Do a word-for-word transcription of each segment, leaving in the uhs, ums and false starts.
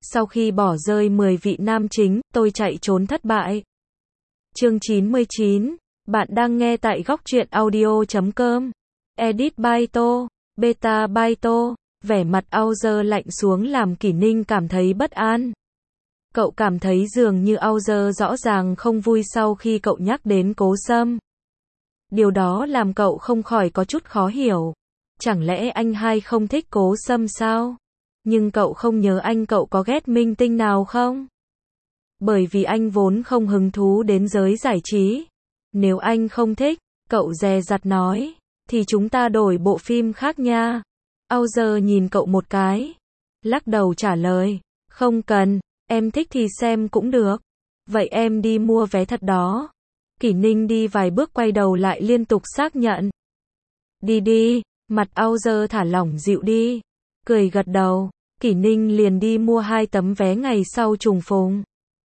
Sau khi bỏ rơi mười vị nam chính, tôi chạy trốn thất bại. Chương chín mươi chín, bạn đang nghe tại góc truyện audio chấm com. Edit by To, Beta by To. Vẻ mặt Auger lạnh xuống làm Kỷ Ninh cảm thấy bất an. Cậu cảm thấy dường như Auger rõ ràng không vui sau khi cậu nhắc đến Cố Sâm. Điều đó làm cậu không khỏi có chút khó hiểu. Chẳng lẽ anh hai không thích Cố Sâm sao? Nhưng cậu không nhớ anh cậu có ghét minh tinh nào không? Bởi vì anh vốn không hứng thú đến giới giải trí. Nếu anh không thích, cậu dè dặt nói, thì chúng ta đổi bộ phim khác nha. Auger nhìn cậu một cái, lắc đầu trả lời, không cần, em thích thì xem cũng được. Vậy em đi mua vé thật đó. Kỷ Ninh đi vài bước quay đầu lại liên tục xác nhận. Đi đi, mặt Auger thả lỏng dịu đi. Cười gật đầu, Kỷ Ninh liền đi mua hai tấm vé ngày sau trùng phùng.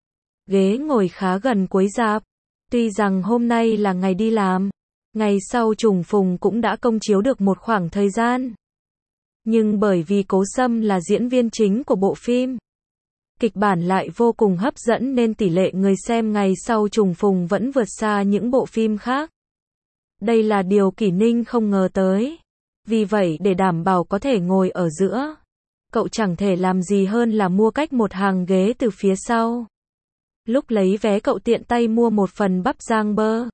Ghế ngồi khá gần cuối rạp. Tuy rằng hôm nay là ngày đi làm, ngày sau trùng phùng cũng đã công chiếu được một khoảng thời gian. Nhưng bởi vì Cố Sâm là diễn viên chính của bộ phim, kịch bản lại vô cùng hấp dẫn nên tỷ lệ người xem ngày sau trùng phùng vẫn vượt xa những bộ phim khác. Đây là điều Kỷ Ninh không ngờ tới. Vì vậy để đảm bảo có thể ngồi ở giữa, cậu chẳng thể làm gì hơn là mua cách một hàng ghế từ phía sau. Lúc lấy vé cậu tiện tay mua một phần bắp rang bơ.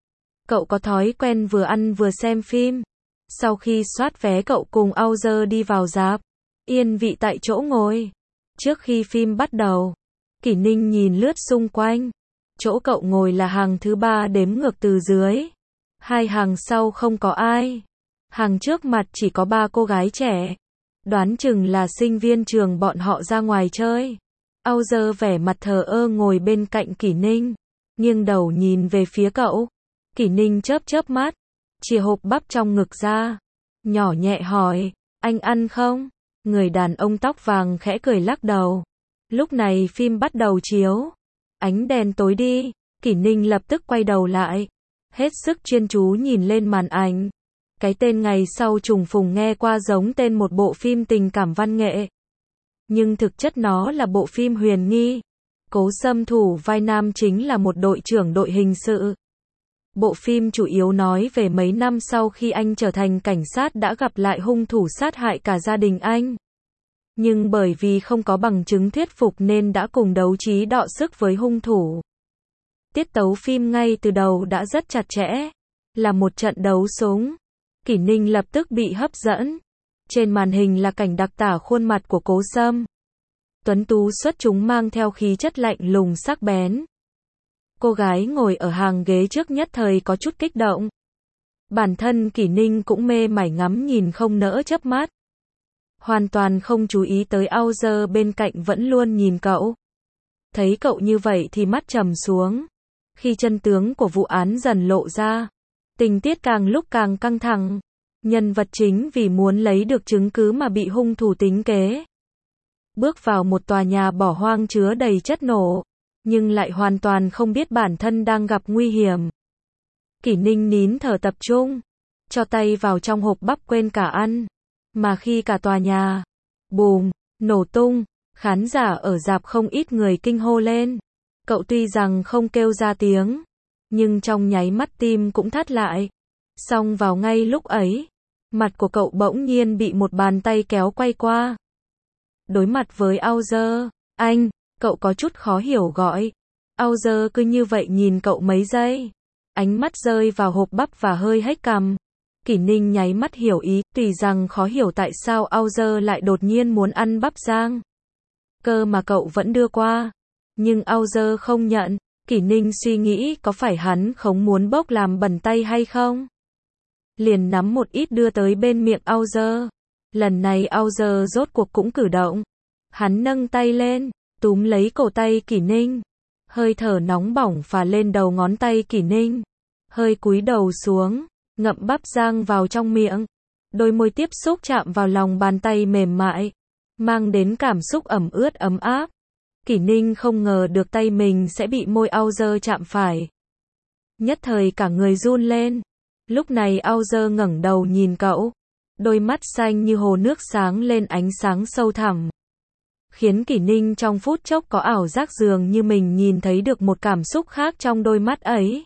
Cậu có thói quen vừa ăn vừa xem phim. Sau khi soát vé cậu cùng Auger đi vào rạp, yên vị tại chỗ ngồi. Trước khi phim bắt đầu, Kỷ Ninh nhìn lướt xung quanh. Chỗ cậu ngồi là hàng thứ ba đếm ngược từ dưới. Hai hàng sau không có ai. Hàng trước mặt chỉ có ba cô gái trẻ. Đoán chừng là sinh viên trường bọn họ ra ngoài chơi. Auger vẻ mặt thờ ơ ngồi bên cạnh Kỷ Ninh, nghiêng đầu nhìn về phía cậu. Kỷ Ninh chớp chớp mắt, chìa hộp bắp trong ngực ra, nhỏ nhẹ hỏi, anh ăn không? Người đàn ông tóc vàng khẽ cười lắc đầu. Lúc này phim bắt đầu chiếu. Ánh đèn tối đi, Kỷ Ninh lập tức quay đầu lại, hết sức chuyên chú nhìn lên màn ảnh. Cái tên ngày sau trùng phùng nghe qua giống tên một bộ phim tình cảm văn nghệ. Nhưng thực chất nó là bộ phim huyền nghi. Cố Sâm thủ vai nam chính là một đội trưởng đội hình sự. Bộ phim chủ yếu nói về mấy năm sau khi anh trở thành cảnh sát đã gặp lại hung thủ sát hại cả gia đình anh. Nhưng bởi vì không có bằng chứng thuyết phục nên đã cùng đấu trí đọ sức với hung thủ. Tiết tấu phim ngay từ đầu đã rất chặt chẽ. Là một trận đấu súng. Kỷ Ninh lập tức bị hấp dẫn. Trên màn hình là cảnh đặc tả khuôn mặt của Cố Sâm. Tuấn tú xuất chúng mang theo khí chất lạnh lùng sắc bén. Cô gái ngồi ở hàng ghế trước nhất thời có chút kích động. Bản thân Kỷ Ninh cũng mê mải ngắm nhìn không nỡ chớp mắt. Hoàn toàn không chú ý tới Auger bên cạnh vẫn luôn nhìn cậu. Thấy cậu như vậy thì mắt trầm xuống. Khi chân tướng của vụ án dần lộ ra, tình tiết càng lúc càng căng thẳng. Nhân vật chính vì muốn lấy được chứng cứ mà bị hung thủ tính kế. Bước vào một tòa nhà bỏ hoang chứa đầy chất nổ, nhưng lại hoàn toàn không biết bản thân đang gặp nguy hiểm. Kỷ Ninh nín thở tập trung, cho tay vào trong hộp bắp quên cả ăn. Mà khi cả tòa nhà, bùm, nổ tung, khán giả ở rạp không ít người kinh hô lên. Cậu tuy rằng không kêu ra tiếng, nhưng trong nháy mắt tim cũng thắt lại. Xong vào ngay lúc ấy, mặt của cậu bỗng nhiên bị một bàn tay kéo quay qua. Đối mặt với Auger, anh, cậu có chút khó hiểu gọi. Auger cứ như vậy nhìn cậu mấy giây. Ánh mắt rơi vào hộp bắp và hơi hếch cằm. Kỷ Ninh nháy mắt hiểu ý, tuy rằng khó hiểu tại sao Auger lại đột nhiên muốn ăn bắp rang. Cơ mà cậu vẫn đưa qua. Nhưng Auger không nhận. Kỷ Ninh suy nghĩ có phải hắn không muốn bốc làm bẩn tay hay không? Liền nắm một ít đưa tới bên miệng Auger. Lần này Auger rốt cuộc cũng cử động. Hắn nâng tay lên, túm lấy cổ tay Kỷ Ninh. Hơi thở nóng bỏng phả lên đầu ngón tay Kỷ Ninh. Hơi cúi đầu xuống, ngậm bắp rang vào trong miệng. Đôi môi tiếp xúc chạm vào lòng bàn tay mềm mại, mang đến cảm xúc ẩm ướt ấm áp. Kỷ Ninh không ngờ được tay mình sẽ bị môi Auger chạm phải. Nhất thời cả người run lên. Lúc này Auger ngẩng đầu nhìn cậu. Đôi mắt xanh như hồ nước sáng lên ánh sáng sâu thẳm. khiến Kỷ Ninh trong phút chốc có ảo giác dường như mình nhìn thấy được một cảm xúc khác trong đôi mắt ấy.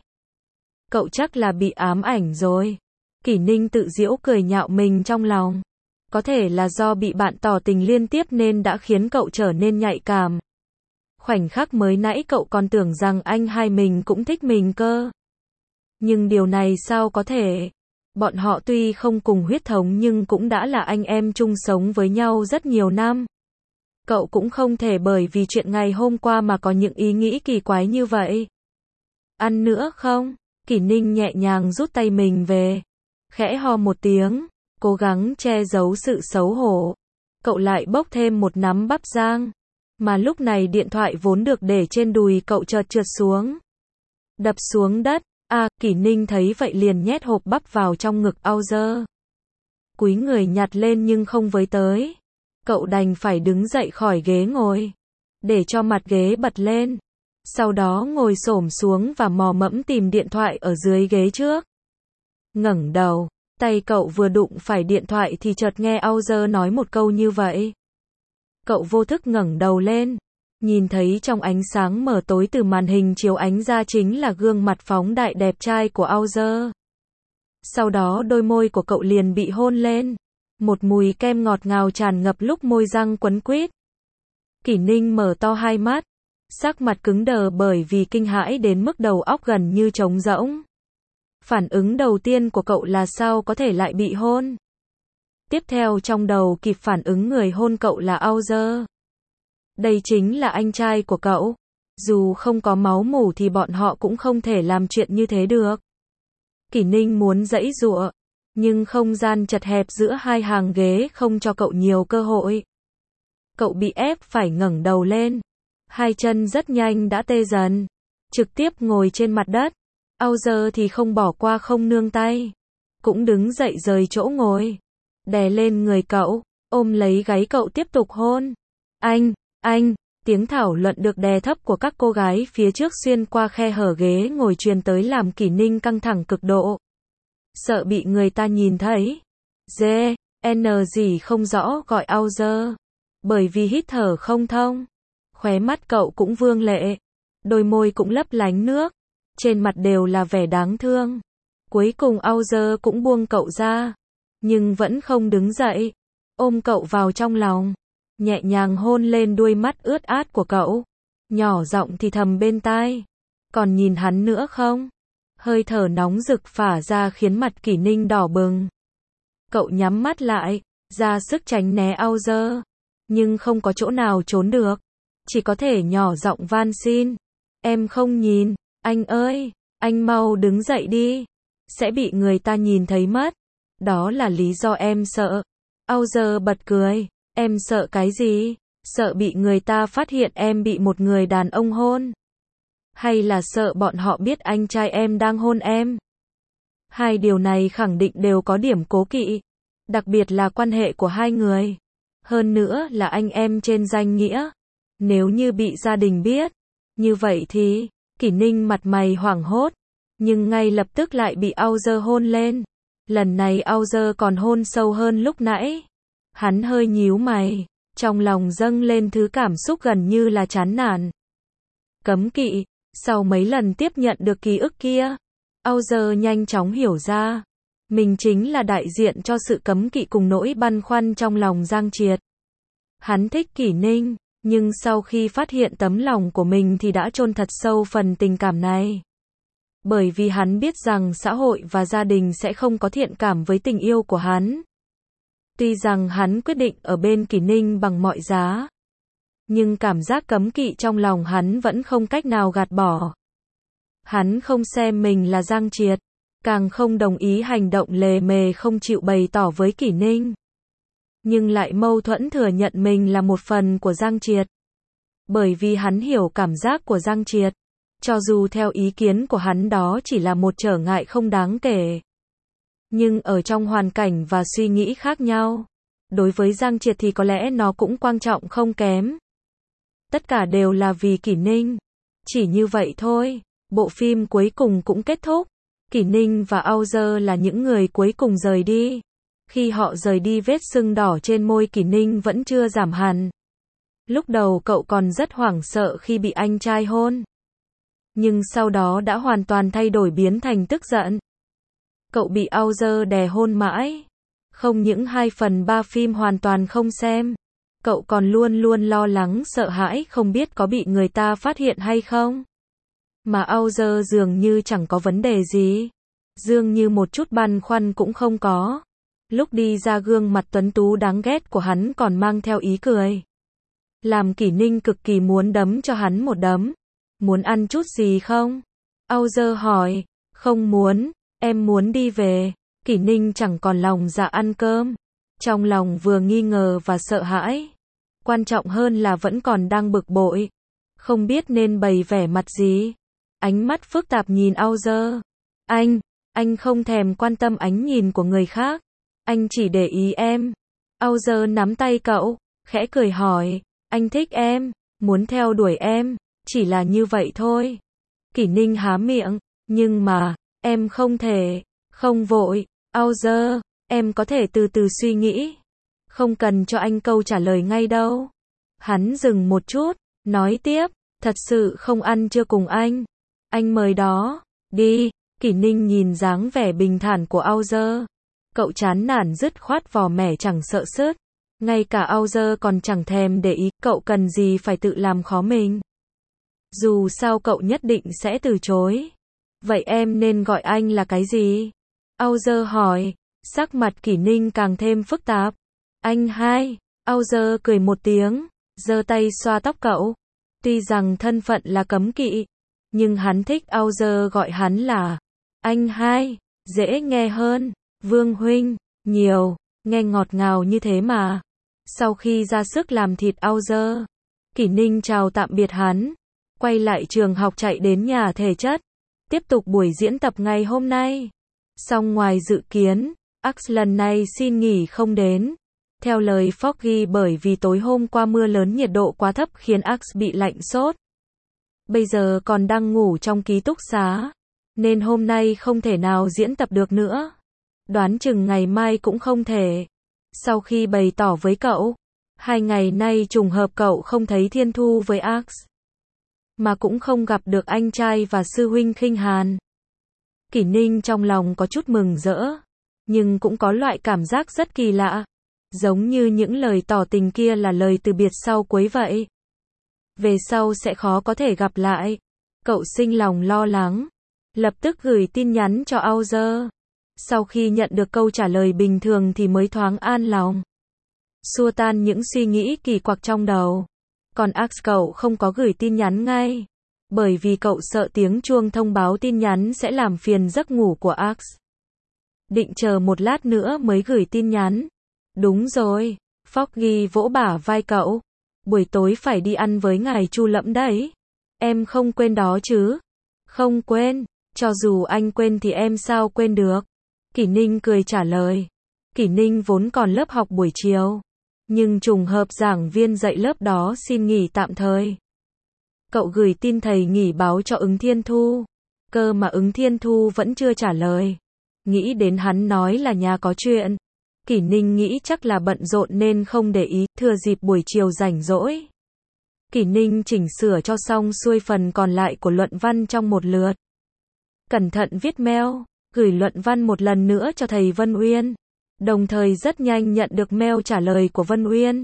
Cậu chắc là bị ám ảnh rồi. Kỷ Ninh tự giễu cười nhạo mình trong lòng. Có thể là do bị bạn tỏ tình liên tiếp nên đã khiến cậu trở nên nhạy cảm. Khoảnh khắc mới nãy cậu còn tưởng rằng anh hai mình cũng thích mình cơ. Nhưng điều này sao có thể? Bọn họ tuy không cùng huyết thống nhưng cũng đã là anh em chung sống với nhau rất nhiều năm. Cậu cũng không thể bởi vì chuyện ngày hôm qua mà có những ý nghĩ kỳ quái như vậy. Ăn nữa không? Kỷ Ninh nhẹ nhàng rút tay mình về. Khẽ ho một tiếng, cố gắng che giấu sự xấu hổ. Cậu lại bốc thêm một nắm bắp rang. Mà lúc này điện thoại vốn được để trên đùi cậu chợt trượt xuống. Đập xuống đất. À, Kỷ Ninh thấy vậy liền nhét hộp bắp vào trong ngực Auger. Cúi người nhặt lên nhưng không với tới. Cậu đành phải đứng dậy khỏi ghế ngồi. Để cho mặt ghế bật lên. Sau đó ngồi xổm xuống và mò mẫm tìm điện thoại ở dưới ghế trước. Ngẩng đầu, tay cậu vừa đụng phải điện thoại thì chợt nghe Auger nói một câu như vậy. Cậu vô thức ngẩng đầu lên. Nhìn thấy trong ánh sáng mờ tối từ màn hình chiếu ánh ra chính là gương mặt phóng đại đẹp trai của Auger. Sau đó đôi môi của cậu liền bị hôn lên. Một mùi kem ngọt ngào tràn ngập lúc môi răng quấn quýt. Kỷ Ninh mở to hai mắt. Sắc mặt cứng đờ bởi vì kinh hãi đến mức đầu óc gần như trống rỗng. Phản ứng đầu tiên của cậu là sao có thể lại bị hôn. Tiếp theo trong đầu kịp phản ứng người hôn cậu là Auger. Đây chính là anh trai của cậu. Dù không có máu mủ thì bọn họ cũng không thể làm chuyện như thế được. Kỷ Ninh muốn giãy giụa, nhưng không gian chật hẹp giữa hai hàng ghế không cho cậu nhiều cơ hội. Cậu bị ép phải ngẩng đầu lên. Hai chân rất nhanh đã tê dần. Trực tiếp ngồi trên mặt đất. Auger thì không bỏ qua không nương tay. Cũng đứng dậy rời chỗ ngồi. Đè lên người cậu, ôm lấy gáy cậu tiếp tục hôn. Anh, anh, tiếng thảo luận được đè thấp của các cô gái phía trước xuyên qua khe hở ghế ngồi truyền tới làm Kỷ Ninh căng thẳng cực độ. Sợ bị người ta nhìn thấy. Dê, N gì không rõ gọi Auger. Bởi vì hít thở không thông. Khóe mắt cậu cũng vương lệ. Đôi môi cũng lấp lánh nước. Trên mặt đều là vẻ đáng thương. Cuối cùng Auger cũng buông cậu ra. Nhưng vẫn không đứng dậy. Ôm cậu vào trong lòng. Nhẹ nhàng hôn lên đuôi mắt ướt át của cậu. Nhỏ giọng thì thầm bên tai. Còn nhìn hắn nữa không? Hơi thở nóng rực phả ra khiến mặt Kỷ Ninh đỏ bừng. Cậu nhắm mắt lại. Ra sức tránh né Auger. Nhưng không có chỗ nào trốn được. Chỉ có thể nhỏ giọng van xin. Em không nhìn. Anh ơi, anh mau đứng dậy đi. Sẽ bị người ta nhìn thấy mất. Đó là lý do em sợ. Auger bật cười. Em sợ cái gì? Sợ bị người ta phát hiện em bị một người đàn ông hôn? Hay là sợ bọn họ biết anh trai em đang hôn em? Hai điều này khẳng định đều có điểm cố kỵ. Đặc biệt là quan hệ của hai người. Hơn nữa là anh em trên danh nghĩa. Nếu như bị gia đình biết. Như vậy thì, Kỷ Ninh mặt mày hoảng hốt. Nhưng ngay lập tức lại bị Auger hôn lên. Lần này Auger còn hôn sâu hơn lúc nãy. Hắn hơi nhíu mày. Trong lòng dâng lên thứ cảm xúc gần như là chán nản. Cấm kỵ. Sau mấy lần tiếp nhận được ký ức kia. Auger nhanh chóng hiểu ra. Mình chính là đại diện cho sự cấm kỵ cùng nỗi băn khoăn trong lòng Giang Triệt. Hắn thích Kỷ Ninh. Nhưng sau khi phát hiện tấm lòng của mình thì đã chôn thật sâu phần tình cảm này. Bởi vì hắn biết rằng xã hội và gia đình sẽ không có thiện cảm với tình yêu của hắn. Tuy rằng hắn quyết định ở bên Kỷ Ninh bằng mọi giá. Nhưng cảm giác cấm kỵ trong lòng hắn vẫn không cách nào gạt bỏ. Hắn không xem mình là Giang Triệt. Càng không đồng ý hành động lề mề không chịu bày tỏ với Kỷ Ninh. Nhưng lại mâu thuẫn thừa nhận mình là một phần của Giang Triệt. Bởi vì hắn hiểu cảm giác của Giang Triệt. Cho dù theo ý kiến của hắn đó chỉ là một trở ngại không đáng kể. Nhưng ở trong hoàn cảnh và suy nghĩ khác nhau. Đối với Giang Triệt thì có lẽ nó cũng quan trọng không kém. Tất cả đều là vì Kỷ Ninh. Chỉ như vậy thôi. Bộ phim cuối cùng cũng kết thúc. Kỷ Ninh và Auger là những người cuối cùng rời đi. Khi họ rời đi vết sưng đỏ trên môi Kỷ Ninh vẫn chưa giảm hẳn. Lúc đầu cậu còn rất hoảng sợ khi bị anh trai hôn. Nhưng sau đó đã hoàn toàn thay đổi biến thành tức giận. Cậu bị Auger đè hôn mãi. Không những hai phần ba phim hoàn toàn không xem. Cậu còn luôn luôn lo lắng sợ hãi không biết có bị người ta phát hiện hay không. Mà Auger dường như chẳng có vấn đề gì. Dường như một chút băn khoăn cũng không có. Lúc đi ra gương mặt tuấn tú đáng ghét của hắn còn mang theo ý cười. Làm Kỷ Ninh cực kỳ muốn đấm cho hắn một đấm. Muốn ăn chút gì không? Auger hỏi. Không muốn, em muốn đi về. Kỷ Ninh chẳng còn lòng dạ ăn cơm. Trong lòng vừa nghi ngờ và sợ hãi. Quan trọng hơn là vẫn còn đang bực bội. Không biết nên bày vẻ mặt gì. Ánh mắt phức tạp nhìn Auger. Anh, anh không thèm quan tâm ánh nhìn của người khác. Anh chỉ để ý em. Auger nắm tay cậu, khẽ cười hỏi. Anh thích em, muốn theo đuổi em, chỉ là như vậy thôi. Kỷ Ninh há miệng, nhưng mà, em không thể, không vội. Auger, em có thể từ từ suy nghĩ. Không cần cho anh câu trả lời ngay đâu. Hắn dừng một chút, nói tiếp, thật sự không ăn trưa cùng anh. Anh mời đó, đi. Kỷ Ninh nhìn dáng vẻ bình thản của Auger. Cậu chán nản dứt khoát vò mẻ chẳng sợ sứt. Ngay cả Auger còn chẳng thèm để ý, cậu cần gì phải tự làm khó mình. Dù sao cậu nhất định sẽ từ chối. Vậy em nên gọi anh là cái gì? Auger hỏi, sắc mặt Kỷ Ninh càng thêm phức tạp. Anh hai. Auger cười một tiếng, giơ tay xoa tóc cậu. Tuy rằng thân phận là cấm kỵ, nhưng hắn thích Auger gọi hắn là anh hai, dễ nghe hơn. Vương huynh, nhiều, nghe ngọt ngào như thế mà. Sau khi ra sức làm thịt Auger, Kỷ Ninh chào tạm biệt hắn, quay lại trường học chạy đến nhà thể chất, tiếp tục buổi diễn tập ngày hôm nay. Song ngoài dự kiến, Ax lần này xin nghỉ không đến. Theo lời Foggy bởi vì tối hôm qua mưa lớn nhiệt độ quá thấp khiến Ax bị lạnh sốt. Bây giờ còn đang ngủ trong ký túc xá, nên hôm nay không thể nào diễn tập được nữa. Đoán chừng ngày mai cũng không thể. Sau khi bày tỏ với cậu, hai ngày nay trùng hợp cậu không thấy Thiên Thu với Ax, mà cũng không gặp được anh trai và sư huynh Khinh Hàn. Kỷ Ninh trong lòng có chút mừng rỡ, nhưng cũng có loại cảm giác rất kỳ lạ. Giống như những lời tỏ tình kia là lời từ biệt sau cuối vậy. Về sau sẽ khó có thể gặp lại. Cậu sinh lòng lo lắng. Lập tức gửi tin nhắn cho Auger. Sau khi nhận được câu trả lời bình thường thì mới thoáng an lòng. Xua tan những suy nghĩ kỳ quặc trong đầu. Còn Ax cậu không có gửi tin nhắn ngay. Bởi vì cậu sợ tiếng chuông thông báo tin nhắn sẽ làm phiền giấc ngủ của Ax. Định chờ một lát nữa mới gửi tin nhắn. Đúng rồi, Foggy vỗ bả vai cậu. Buổi tối phải đi ăn với ngài Chu Lẫm đấy. Em không quên đó chứ? Không quên, cho dù anh quên thì em sao quên được? Kỷ Ninh cười trả lời. Kỷ Ninh vốn còn lớp học buổi chiều, nhưng trùng hợp giảng viên dạy lớp đó xin nghỉ tạm thời. Cậu gửi tin thầy nghỉ báo cho Ứng Thiên Thu. Cơ mà Ứng Thiên Thu vẫn chưa trả lời. Nghĩ đến hắn nói là nhà có chuyện. Kỷ Ninh nghĩ chắc là bận rộn nên không để ý, thừa dịp buổi chiều rảnh rỗi. Kỷ Ninh chỉnh sửa cho xong xuôi phần còn lại của luận văn trong một lượt. Cẩn thận viết mail, gửi luận văn một lần nữa cho thầy Vân Uyên. Đồng thời rất nhanh nhận được mail trả lời của Vân Uyên.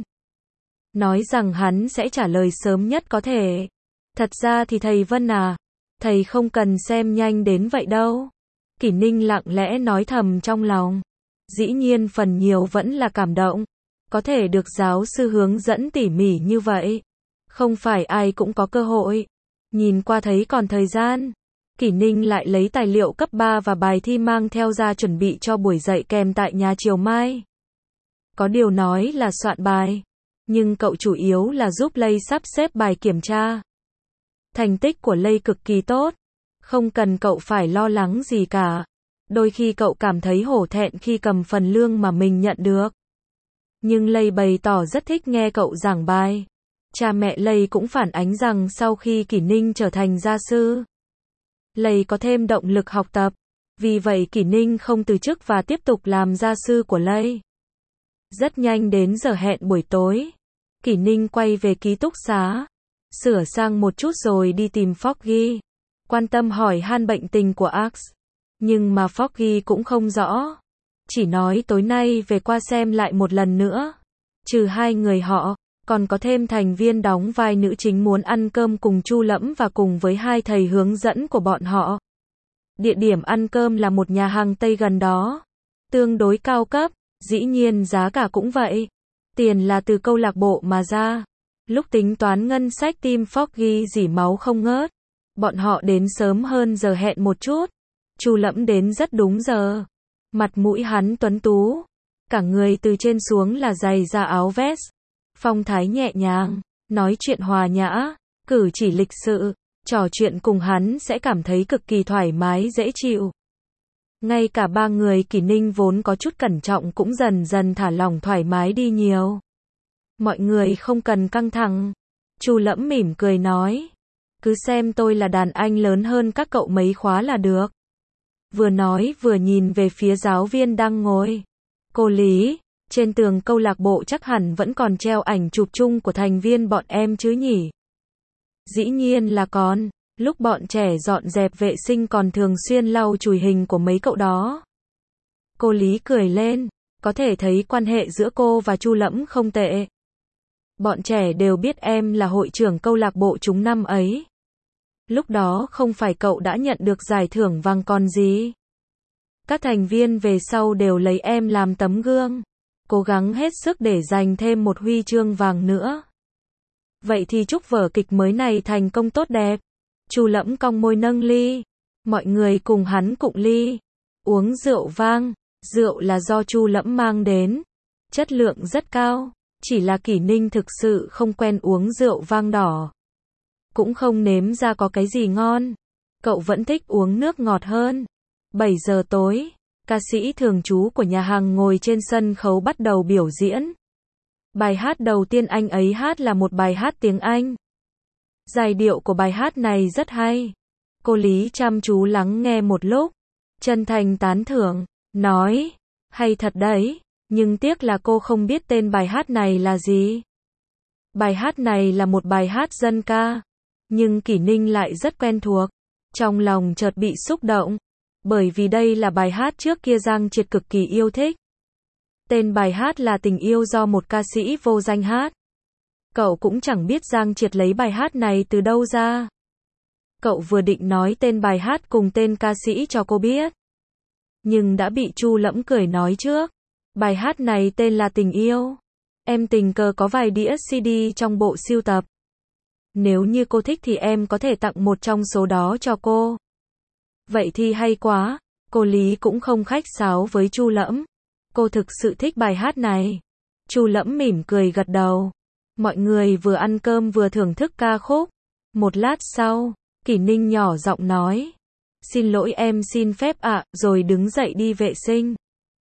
Nói rằng hắn sẽ trả lời sớm nhất có thể. Thật ra thì thầy Vân à, thầy không cần xem nhanh đến vậy đâu. Kỷ Ninh lặng lẽ nói thầm trong lòng. Dĩ nhiên phần nhiều vẫn là cảm động. Có thể được giáo sư hướng dẫn tỉ mỉ như vậy. Không phải ai cũng có cơ hội. Nhìn qua thấy còn thời gian. Kỷ Ninh lại lấy tài liệu cấp ba và bài thi mang theo ra chuẩn bị cho buổi dạy kèm tại nhà chiều mai. Có điều nói là soạn bài. Nhưng cậu chủ yếu là giúp Lay sắp xếp bài kiểm tra. Thành tích của Lay cực kỳ tốt. Không cần cậu phải lo lắng gì cả. Đôi khi cậu cảm thấy hổ thẹn khi cầm phần lương mà mình nhận được. Nhưng Lay bày tỏ rất thích nghe cậu giảng bài. Cha mẹ Lay cũng phản ánh rằng sau khi Kỷ Ninh trở thành gia sư, Lay có thêm động lực học tập. Vì vậy Kỷ Ninh không từ chức và tiếp tục làm gia sư của Lay. Rất nhanh đến giờ hẹn buổi tối. Kỷ Ninh quay về ký túc xá, sửa sang một chút rồi đi tìm Foggy, quan tâm hỏi han bệnh tình của Ax. Nhưng mà Foggy cũng không rõ, chỉ nói tối nay về qua xem lại một lần nữa. Trừ hai người họ, còn có thêm thành viên đóng vai nữ chính muốn ăn cơm cùng Chu Lẫm và cùng với hai thầy hướng dẫn của bọn họ. Địa điểm ăn cơm là một nhà hàng Tây gần đó, tương đối cao cấp, dĩ nhiên giá cả cũng vậy. Tiền là từ câu lạc bộ mà ra. Lúc tính toán ngân sách team Foggy rỉ máu không ngớt. Bọn họ đến sớm hơn giờ hẹn một chút. Chu Lẫm đến rất đúng giờ. Mặt mũi hắn tuấn tú, cả người từ trên xuống là giày da áo vest, phong thái nhẹ nhàng, nói chuyện hòa nhã, cử chỉ lịch sự, trò chuyện cùng hắn sẽ cảm thấy cực kỳ thoải mái dễ chịu. Ngay cả ba người Kỷ Ninh vốn có chút cẩn trọng cũng dần dần thả lỏng thoải mái đi nhiều. Mọi người không cần căng thẳng. Chu Lẫm mỉm cười nói. Cứ xem tôi là đàn anh lớn hơn các cậu mấy khóa là được. Vừa nói vừa nhìn về phía giáo viên đang ngồi. Cô Lý, trên tường câu lạc bộ chắc hẳn vẫn còn treo ảnh chụp chung của thành viên bọn em chứ nhỉ? Dĩ nhiên là còn. Lúc bọn trẻ dọn dẹp vệ sinh còn thường xuyên lau chùi hình của mấy cậu đó. Cô Lý cười lên, có thể thấy quan hệ giữa cô và Chu Lẫm không tệ. Bọn trẻ đều biết em là hội trưởng câu lạc bộ chúng năm ấy. Lúc đó không phải cậu đã nhận được giải thưởng vàng còn gì. Các thành viên về sau đều lấy em làm tấm gương, cố gắng hết sức để giành thêm một huy chương vàng nữa. Vậy thì chúc vở kịch mới này thành công tốt đẹp. Chu Lẫm cong môi nâng ly, mọi người cùng hắn cụng ly, uống rượu vang. Rượu là do Chu Lẫm mang đến, chất lượng rất cao, chỉ là Kỷ Ninh thực sự không quen uống rượu vang đỏ, cũng không nếm ra có cái gì ngon. Cậu vẫn thích uống nước ngọt hơn. bảy giờ tối, ca sĩ thường trú của nhà hàng ngồi trên sân khấu bắt đầu biểu diễn. Bài hát đầu tiên anh ấy hát là một bài hát tiếng Anh. Giai điệu của bài hát này rất hay. Cô Lý chăm chú lắng nghe một lúc, chân thành tán thưởng, nói, hay thật đấy, nhưng tiếc là cô không biết tên bài hát này là gì. Bài hát này là một bài hát dân ca, nhưng Kỷ Ninh lại rất quen thuộc. Trong lòng chợt bị xúc động, bởi vì đây là bài hát trước kia Giang Triệt cực kỳ yêu thích. Tên bài hát là Tình Yêu do một ca sĩ vô danh hát. Cậu cũng chẳng biết Giang Triệt lấy bài hát này từ đâu ra. Cậu vừa định nói tên bài hát cùng tên ca sĩ cho cô biết, nhưng đã bị Chu Lẫm cười nói trước. Bài hát này tên là Tình Yêu. Em tình cờ có vài đĩa xê đê trong bộ sưu tập. Nếu như cô thích thì em có thể tặng một trong số đó cho cô. Vậy thì hay quá. Cô Lý cũng không khách sáo với Chu Lẫm. Cô thực sự thích bài hát này. Chu Lẫm mỉm cười gật đầu. Mọi người vừa ăn cơm vừa thưởng thức ca khúc. Một lát sau, Kỷ Ninh nhỏ giọng nói. Xin lỗi em xin phép ạ, à, rồi đứng dậy đi vệ sinh.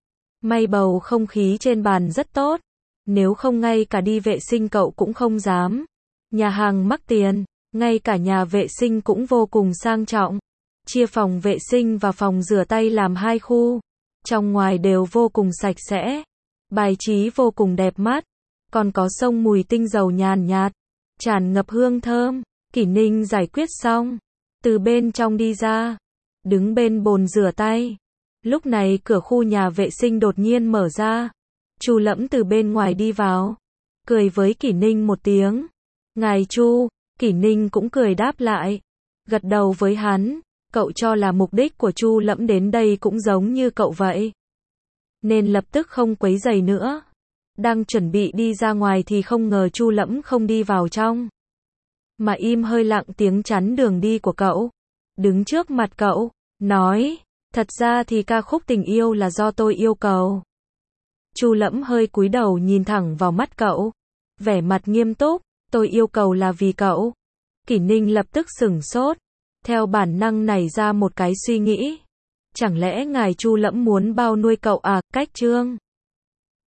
May bầu không khí trên bàn rất tốt. Nếu không ngay cả đi vệ sinh cậu cũng không dám. Nhà hàng mắc tiền, ngay cả nhà vệ sinh cũng vô cùng sang trọng. Chia phòng vệ sinh và phòng rửa tay làm hai khu. Trong ngoài đều vô cùng sạch sẽ. Bài trí vô cùng đẹp mắt. Còn có xông mùi tinh dầu nhàn nhạt, tràn ngập hương thơm. Kỷ Ninh giải quyết xong, từ bên trong đi ra, đứng bên bồn rửa tay. Lúc này cửa khu nhà vệ sinh đột nhiên mở ra. Chu Lẫm từ bên ngoài đi vào, cười với Kỷ Ninh một tiếng. Ngài Chu. Kỷ Ninh cũng cười đáp lại, gật đầu với hắn. Cậu cho là mục đích của Chu Lẫm đến đây cũng giống như cậu vậy, nên lập tức không quấy rầy nữa. Đang chuẩn bị đi ra ngoài thì không ngờ Chu Lẫm không đi vào trong, mà im hơi lặng tiếng chắn đường đi của cậu. Đứng trước mặt cậu, nói, thật ra thì ca khúc Tình Yêu là do tôi yêu cầu. Chu Lẫm hơi cúi đầu nhìn thẳng vào mắt cậu, vẻ mặt nghiêm túc, tôi yêu cầu là vì cậu. Kỷ Ninh lập tức sửng sốt, theo bản năng nảy ra một cái suy nghĩ. Chẳng lẽ ngài Chu Lẫm muốn bao nuôi cậu à, cách trương.